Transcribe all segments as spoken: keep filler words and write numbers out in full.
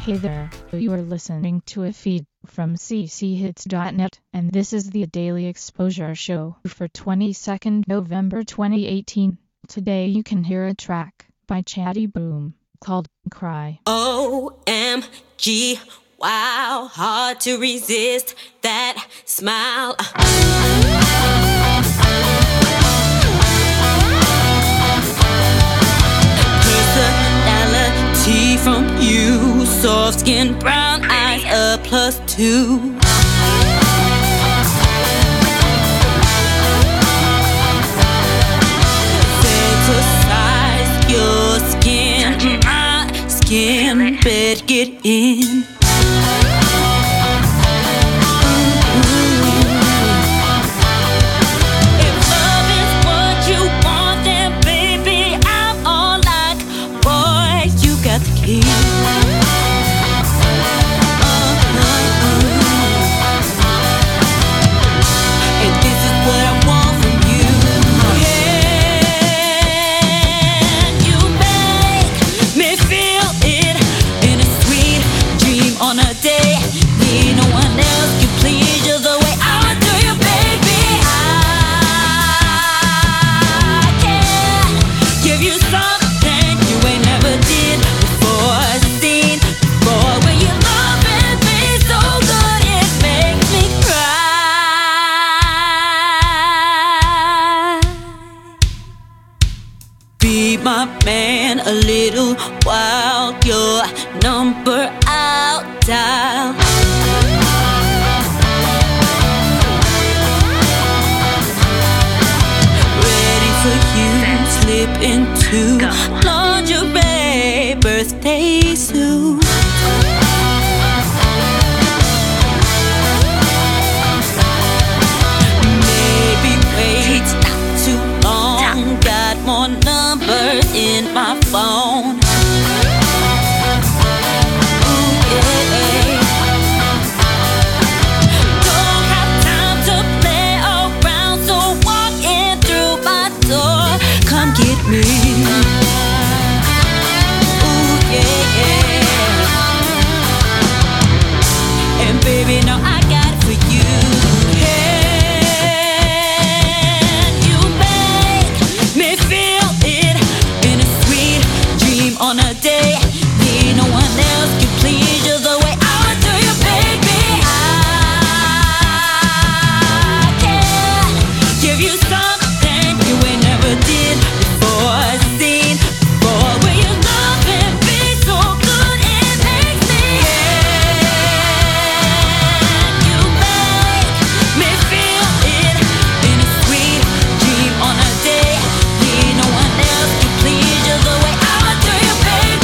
Hey there, you are listening to a feed from c c hits dot net, and this is the Daily Exposure Show for twenty-second November twenty eighteen. Today you can hear a track by Chatty Boom called Cry. O M G, wow, hard to resist that smile. Personality from you, soft skin, brown eyes, a plus two. Fantasize your skin, my skin, better get in. Be my man a little while, your number I'll dial. Ready for you, slip into lingerie, birthday suit. Maybe wait not too long, got more numbers in my phone. Ooh, yeah. Don't have time to play around, so walk in through my door. Come get me. Ooh, yeah. And baby, now I got it for you. On a day, need no one else can please you the way I would do you, baby. I can give you something you ain't never did before, seen before. Will you love and be so good it makes me? And you make me feel it in a sweet dream on a day. Need no one else can please you the way I would do you.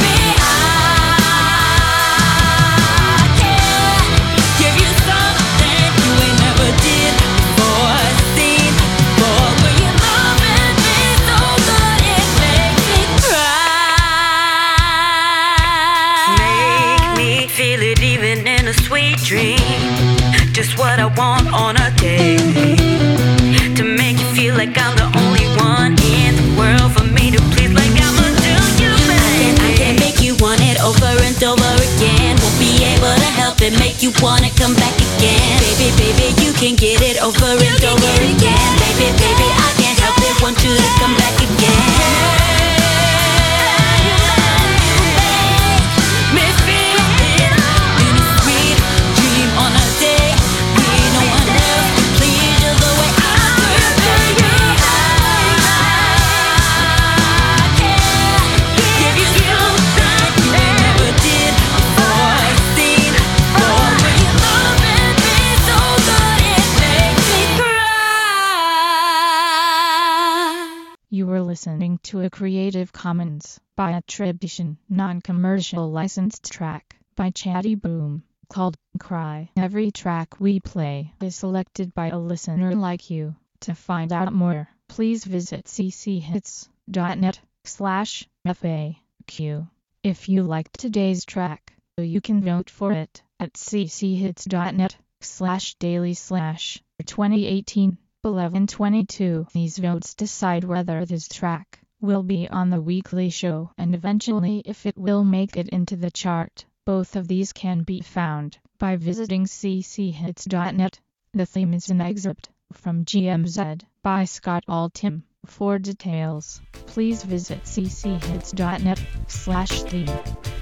Feel it even in a sweet dream. Just what I want on a day, to make you feel like I'm the only one in the world for me to please, like I'ma do you, baby. I can make you want it over and over again. Won't be able to help it, make you wanna come back again. Baby, baby, you can get it over and over again. Baby, baby, I can't help it, want you to come back again. You were listening to a Creative Commons by attribution, non-commercial licensed track by Chatty Boom called Cry. Every track we play is selected by a listener like you. To find out more, please visit c c hits dot net slash F A Q. If you liked today's track, you can vote for it at c c hits dot net slash daily slash twenty eighteen. eleven twenty-two. These votes decide whether this track will be on the weekly show and eventually if it will make it into the chart. Both of these can be found by visiting c c hits dot net. The theme is an excerpt from G M Z by Scott Altham. For details, please visit c c hits dot net slash theme.